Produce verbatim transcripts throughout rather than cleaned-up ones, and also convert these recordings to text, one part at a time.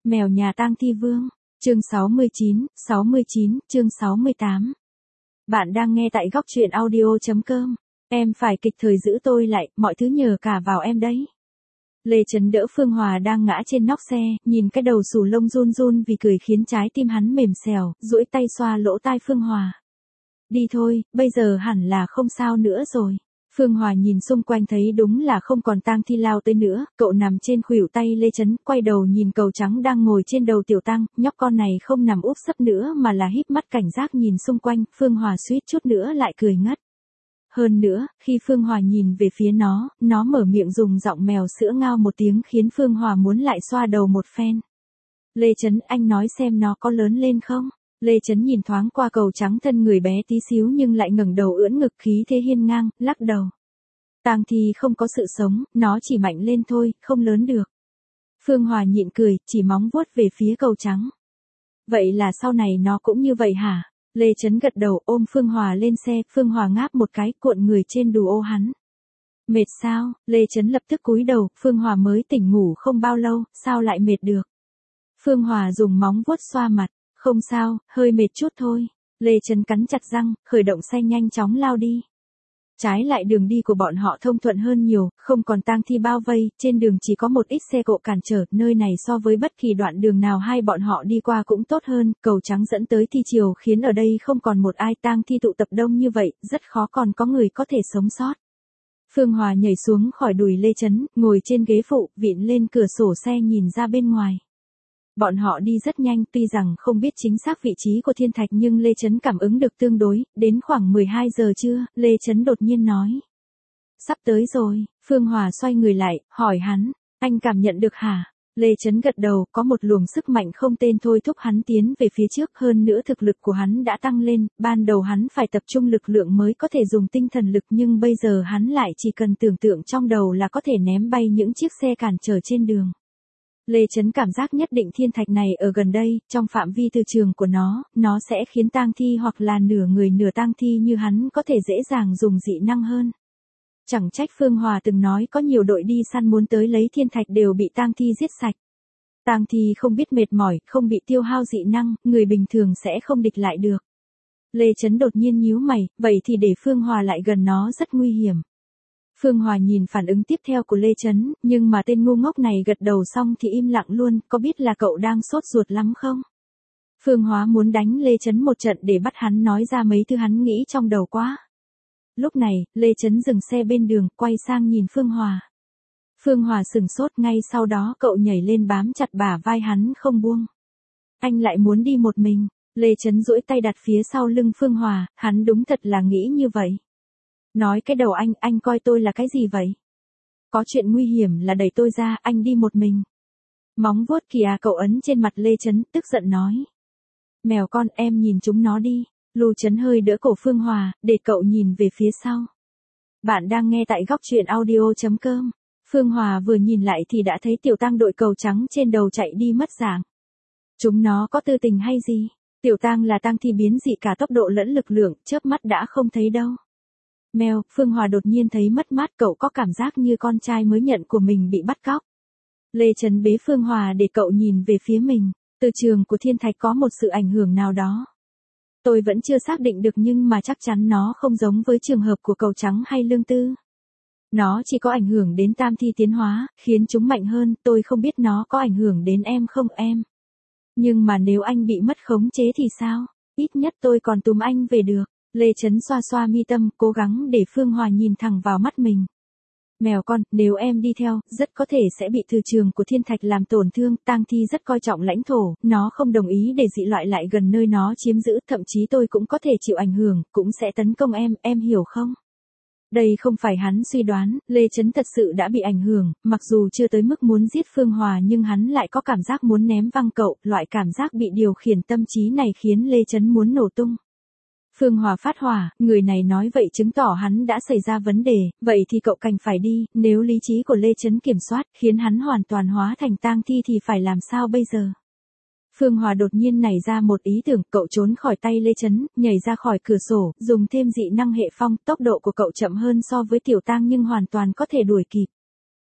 Mèo nhà tang thi vương, chương sáu mươi chín, sáu mươi chín, chương sáu mươi tám. Bạn đang nghe tại góc truyện audio chấm com. Em phải kịp thời giữ tôi lại, mọi thứ nhờ cả vào em đấy. Lê Chấn đỡ Phương Hòa đang ngã trên nóc xe, nhìn cái đầu xù lông run run vì cười khiến trái tim hắn mềm xèo, duỗi tay xoa lỗ tai Phương Hòa. Đi thôi, bây giờ hẳn là không sao nữa rồi. Phương Hòa nhìn xung quanh thấy đúng là không còn tang thi lao tới nữa, cậu nằm trên khuỷu tay Lê Chấn, quay đầu nhìn cậu trắng đang ngồi trên đầu tiểu tăng, nhóc con này không nằm úp sấp nữa mà là híp mắt cảnh giác nhìn xung quanh, Phương Hòa suýt chút nữa lại cười ngất. Hơn nữa, khi Phương Hòa nhìn về phía nó, nó mở miệng dùng giọng mèo sữa ngao một tiếng khiến Phương Hòa muốn lại xoa đầu một phen. Lê Chấn, anh nói xem nó có lớn lên không? Lê Chấn nhìn thoáng qua cậu trắng thân người bé tí xíu nhưng lại ngẩng đầu ưỡn ngực khí thế hiên ngang, lắc đầu. Tang thi không có sự sống, nó chỉ mạnh lên thôi, không lớn được. Phương Hòa nhịn cười, chỉ móng vuốt về phía cậu trắng. Vậy là sau này nó cũng như vậy hả? Lê Chấn gật đầu ôm Phương Hòa lên xe, Phương Hòa ngáp một cái cuộn người trên đù ô hắn. Mệt sao? Lê Chấn lập tức cúi đầu, Phương Hòa mới tỉnh ngủ không bao lâu, sao lại mệt được? Phương Hòa dùng móng vuốt xoa mặt, không sao, hơi mệt chút thôi. Lê Chấn cắn chặt răng, khởi động xe nhanh chóng lao đi. Trái lại đường đi của bọn họ thông thuận hơn nhiều, không còn tang thi bao vây, trên đường chỉ có một ít xe cộ cản trở, nơi này so với bất kỳ đoạn đường nào hai bọn họ đi qua cũng tốt hơn, cầu trắng dẫn tới thi chiều khiến ở đây không còn một ai tang thi tụ tập đông như vậy, rất khó còn có người có thể sống sót. Phương Hòa nhảy xuống khỏi đùi Lê Chấn, ngồi trên ghế phụ, vịn lên cửa sổ xe nhìn ra bên ngoài. Bọn họ đi rất nhanh, tuy rằng không biết chính xác vị trí của thiên thạch nhưng Lê Chấn cảm ứng được tương đối, đến khoảng mười hai giờ trưa, Lê Chấn đột nhiên nói. Sắp tới rồi, Phương Hòa xoay người lại, hỏi hắn, anh cảm nhận được hả? Lê Chấn gật đầu, có một luồng sức mạnh không tên thôi thúc hắn tiến về phía trước, hơn nữa thực lực của hắn đã tăng lên, ban đầu hắn phải tập trung lực lượng mới có thể dùng tinh thần lực nhưng bây giờ hắn lại chỉ cần tưởng tượng trong đầu là có thể ném bay những chiếc xe cản trở trên đường. Lê Chấn cảm giác nhất định thiên thạch này ở gần đây, trong phạm vi từ trường của nó, nó sẽ khiến tang thi hoặc là nửa người nửa tang thi như hắn có thể dễ dàng dùng dị năng hơn. Chẳng trách Phương Hòa từng nói có nhiều đội đi săn muốn tới lấy thiên thạch đều bị tang thi giết sạch. Tang thi không biết mệt mỏi, không bị tiêu hao dị năng, người bình thường sẽ không địch lại được. Lê Chấn đột nhiên nhíu mày, vậy thì để Phương Hòa lại gần nó rất nguy hiểm. Phương Hòa nhìn phản ứng tiếp theo của Lê Chấn, nhưng mà tên ngu ngốc này gật đầu xong thì im lặng luôn, có biết là cậu đang sốt ruột lắm không? Phương Hòa muốn đánh Lê Chấn một trận để bắt hắn nói ra mấy thứ hắn nghĩ trong đầu quá. Lúc này, Lê Chấn dừng xe bên đường, quay sang nhìn Phương Hòa. Phương Hòa sừng sốt, ngay sau đó cậu nhảy lên bám chặt bả vai hắn không buông. Anh lại muốn đi một mình, Lê Chấn duỗi tay đặt phía sau lưng Phương Hòa, hắn đúng thật là nghĩ như vậy. Nói cái đầu anh, anh coi tôi là cái gì vậy? Có chuyện nguy hiểm là đẩy tôi ra, anh đi một mình. Móng vuốt kìa cậu ấn trên mặt Lê Chấn, tức giận nói. Mèo con, em nhìn chúng nó đi. Lưu Chấn hơi đỡ cổ Phương Hòa, để cậu nhìn về phía sau. Bạn đang nghe tại góc truyện audio chấm com. Phương Hòa vừa nhìn lại thì đã thấy tiểu tăng đội cầu trắng trên đầu chạy đi mất dạng. Chúng nó có tư tình hay gì? Tiểu tăng là tăng thi biến dị cả tốc độ lẫn lực lượng, chớp mắt đã không thấy đâu. Mèo, Phương Hòa đột nhiên thấy mất mát, cậu có cảm giác như con trai mới nhận của mình bị bắt cóc. Lê Chấn bế Phương Hòa để cậu nhìn về phía mình, từ trường của thiên thạch có một sự ảnh hưởng nào đó. Tôi vẫn chưa xác định được nhưng mà chắc chắn nó không giống với trường hợp của cầu trắng hay lương tư. Nó chỉ có ảnh hưởng đến tam thi tiến hóa, khiến chúng mạnh hơn, tôi không biết nó có ảnh hưởng đến em không em. Nhưng mà nếu anh bị mất khống chế thì sao? Ít nhất tôi còn túm anh về được. Lê Chấn xoa xoa mi tâm, cố gắng để Phương Hòa nhìn thẳng vào mắt mình. Mèo con, nếu em đi theo, rất có thể sẽ bị từ trường của thiên thạch làm tổn thương, tang thi rất coi trọng lãnh thổ, nó không đồng ý để dị loại lại gần nơi nó chiếm giữ, thậm chí tôi cũng có thể chịu ảnh hưởng, cũng sẽ tấn công em, em hiểu không? Đây không phải hắn suy đoán, Lê Chấn thật sự đã bị ảnh hưởng, mặc dù chưa tới mức muốn giết Phương Hòa nhưng hắn lại có cảm giác muốn ném văng cậu, loại cảm giác bị điều khiển tâm trí này khiến Lê Chấn muốn nổ tung. Phương Hòa phát hỏa, người này nói vậy chứng tỏ hắn đã xảy ra vấn đề, vậy thì cậu cảnh phải đi, nếu lý trí của Lê Chấn kiểm soát, khiến hắn hoàn toàn hóa thành tang thi thì phải làm sao bây giờ? Phương Hòa đột nhiên nảy ra một ý tưởng, cậu trốn khỏi tay Lê Chấn, nhảy ra khỏi cửa sổ, dùng thêm dị năng hệ phong, tốc độ của cậu chậm hơn so với tiểu tang nhưng hoàn toàn có thể đuổi kịp.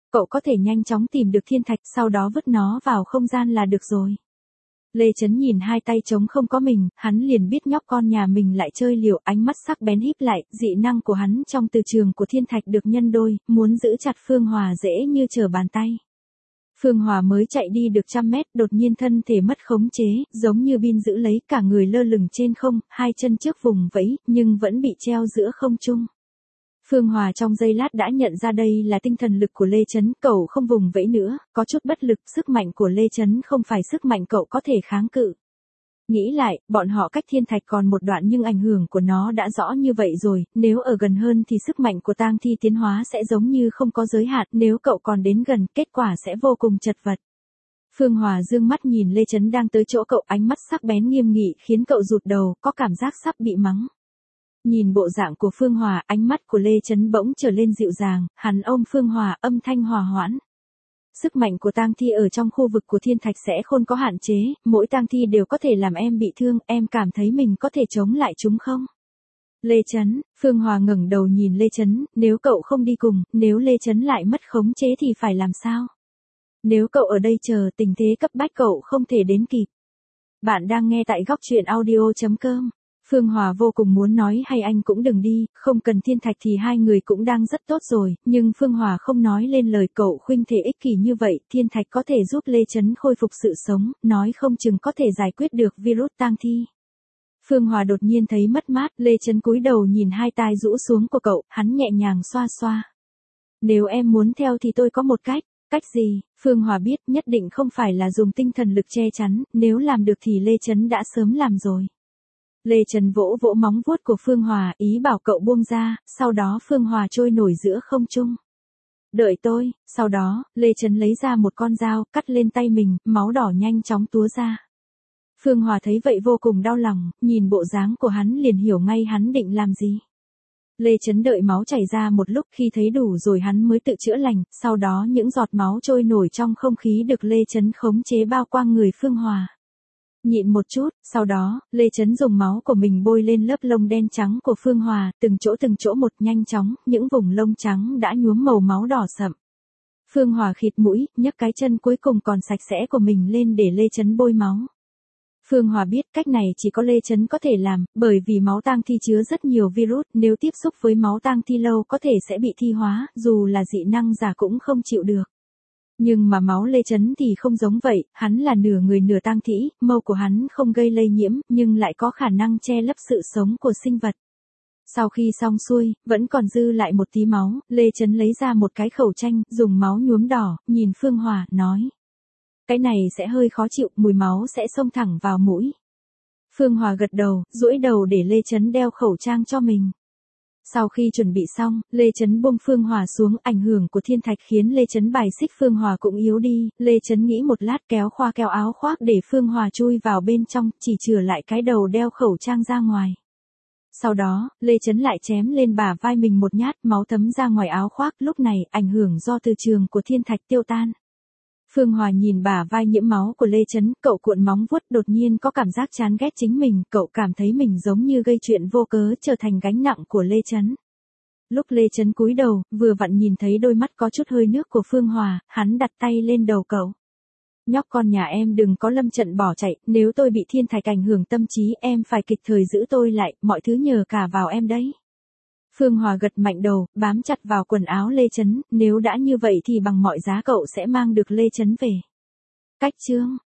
Cậu có thể nhanh chóng tìm được thiên thạch sau đó vứt nó vào không gian là được rồi. Lê Chấn nhìn hai tay trống không có mình, hắn liền biết nhóc con nhà mình lại chơi liều, ánh mắt sắc bén híp lại, dị năng của hắn trong từ trường của thiên thạch được nhân đôi, muốn giữ chặt Phương Hòa dễ như trở bàn tay. Phương Hòa mới chạy đi được trăm mét, đột nhiên thân thể mất khống chế, giống như pin giữ lấy, cả người lơ lửng trên không, hai chân trước vùng vẫy, nhưng vẫn bị treo giữa không trung. Phương Hòa trong giây lát đã nhận ra đây là tinh thần lực của Lê Chấn, cậu không vùng vẫy nữa, có chút bất lực, sức mạnh của Lê Chấn không phải sức mạnh cậu có thể kháng cự. Nghĩ lại, bọn họ cách thiên thạch còn một đoạn nhưng ảnh hưởng của nó đã rõ như vậy rồi, nếu ở gần hơn thì sức mạnh của tang thi tiến hóa sẽ giống như không có giới hạn, nếu cậu còn đến gần, kết quả sẽ vô cùng chật vật. Phương Hòa dương mắt nhìn Lê Chấn đang tới chỗ cậu, ánh mắt sắc bén nghiêm nghị khiến cậu rụt đầu, có cảm giác sắp bị mắng. Nhìn bộ dạng của Phương Hòa, ánh mắt của Lê Chấn bỗng trở lên dịu dàng, hắn ôm Phương Hòa, âm thanh hòa hoãn. Sức mạnh của tang thi ở trong khu vực của thiên thạch sẽ không có hạn chế, mỗi tang thi đều có thể làm em bị thương, em cảm thấy mình có thể chống lại chúng không? Lê Chấn, Phương Hòa ngẩng đầu nhìn Lê Chấn, nếu cậu không đi cùng, nếu Lê Chấn lại mất khống chế thì phải làm sao? Nếu cậu ở đây chờ, tình thế cấp bách cậu không thể đến kịp. Bạn đang nghe tại góc truyện audio chấm com. Phương Hòa vô cùng muốn nói hay anh cũng đừng đi, không cần thiên thạch thì hai người cũng đang rất tốt rồi, nhưng Phương Hòa không nói lên lời, cậu khuynh thể ích kỷ như vậy, thiên thạch có thể giúp Lê Chấn khôi phục sự sống, nói không chừng có thể giải quyết được virus tang thi. Phương Hòa đột nhiên thấy mất mát, Lê Chấn cúi đầu nhìn hai tai rũ xuống của cậu, hắn nhẹ nhàng xoa xoa. Nếu em muốn theo thì tôi có một cách. Cách gì? Phương Hòa biết nhất định không phải là dùng tinh thần lực che chắn, nếu làm được thì Lê Chấn đã sớm làm rồi. Lê Chấn vỗ vỗ móng vuốt của Phương Hòa, ý bảo cậu buông ra, sau đó Phương Hòa trôi nổi giữa không trung. Đợi tôi, sau đó, Lê Chấn lấy ra một con dao, cắt lên tay mình, máu đỏ nhanh chóng túa ra. Phương Hòa thấy vậy vô cùng đau lòng, nhìn bộ dáng của hắn liền hiểu ngay hắn định làm gì. Lê Chấn đợi máu chảy ra một lúc, khi thấy đủ rồi hắn mới tự chữa lành, sau đó những giọt máu trôi nổi trong không khí được Lê Chấn khống chế bao quanh người Phương Hòa. Nhịn một chút, sau đó, Lê Chấn dùng máu của mình bôi lên lớp lông đen trắng của Phương Hòa, từng chỗ từng chỗ một, nhanh chóng, những vùng lông trắng đã nhuốm màu máu đỏ sậm. Phương Hòa khịt mũi, nhấc cái chân cuối cùng còn sạch sẽ của mình lên để Lê Chấn bôi máu. Phương Hòa biết cách này chỉ có Lê Chấn có thể làm, bởi vì máu tang thi chứa rất nhiều virus, nếu tiếp xúc với máu tang thi lâu có thể sẽ bị thi hóa, dù là dị năng giả cũng không chịu được. Nhưng mà máu Lê Chấn thì không giống vậy, hắn là nửa người nửa tang thĩ, mâu của hắn không gây lây nhiễm, nhưng lại có khả năng che lấp sự sống của sinh vật. Sau khi xong xuôi, vẫn còn dư lại một tí máu, Lê Chấn lấy ra một cái khẩu tranh, dùng máu nhuốm đỏ, nhìn Phương Hòa, nói. Cái này sẽ hơi khó chịu, mùi máu sẽ xông thẳng vào mũi. Phương Hòa gật đầu, duỗi đầu để Lê Chấn đeo khẩu trang cho mình. Sau khi chuẩn bị xong, Lê Chấn buông Phương Hòa xuống, ảnh hưởng của thiên thạch khiến Lê Chấn bài xích Phương Hòa cũng yếu đi, Lê Chấn nghĩ một lát kéo khoa kéo áo khoác để Phương Hòa chui vào bên trong, chỉ chừa lại cái đầu đeo khẩu trang ra ngoài. Sau đó, Lê Chấn lại chém lên bả vai mình một nhát, máu thấm ra ngoài áo khoác, lúc này, ảnh hưởng do từ trường của thiên thạch tiêu tan. Phương Hòa nhìn bả vai nhiễm máu của Lê Chấn, cậu cuộn móng vuốt, đột nhiên có cảm giác chán ghét chính mình, cậu cảm thấy mình giống như gây chuyện vô cớ, trở thành gánh nặng của Lê Chấn. Lúc Lê Chấn cúi đầu, vừa vặn nhìn thấy đôi mắt có chút hơi nước của Phương Hòa, hắn đặt tay lên đầu cậu. Nhóc con nhà em đừng có lâm trận bỏ chạy, nếu tôi bị thiên thạch ảnh hưởng tâm trí em phải kịp thời giữ tôi lại, mọi thứ nhờ cả vào em đấy. Phương Hòa gật mạnh đầu, bám chặt vào quần áo Lê Chấn, nếu đã như vậy thì bằng mọi giá cậu sẽ mang được Lê Chấn về. Cách chương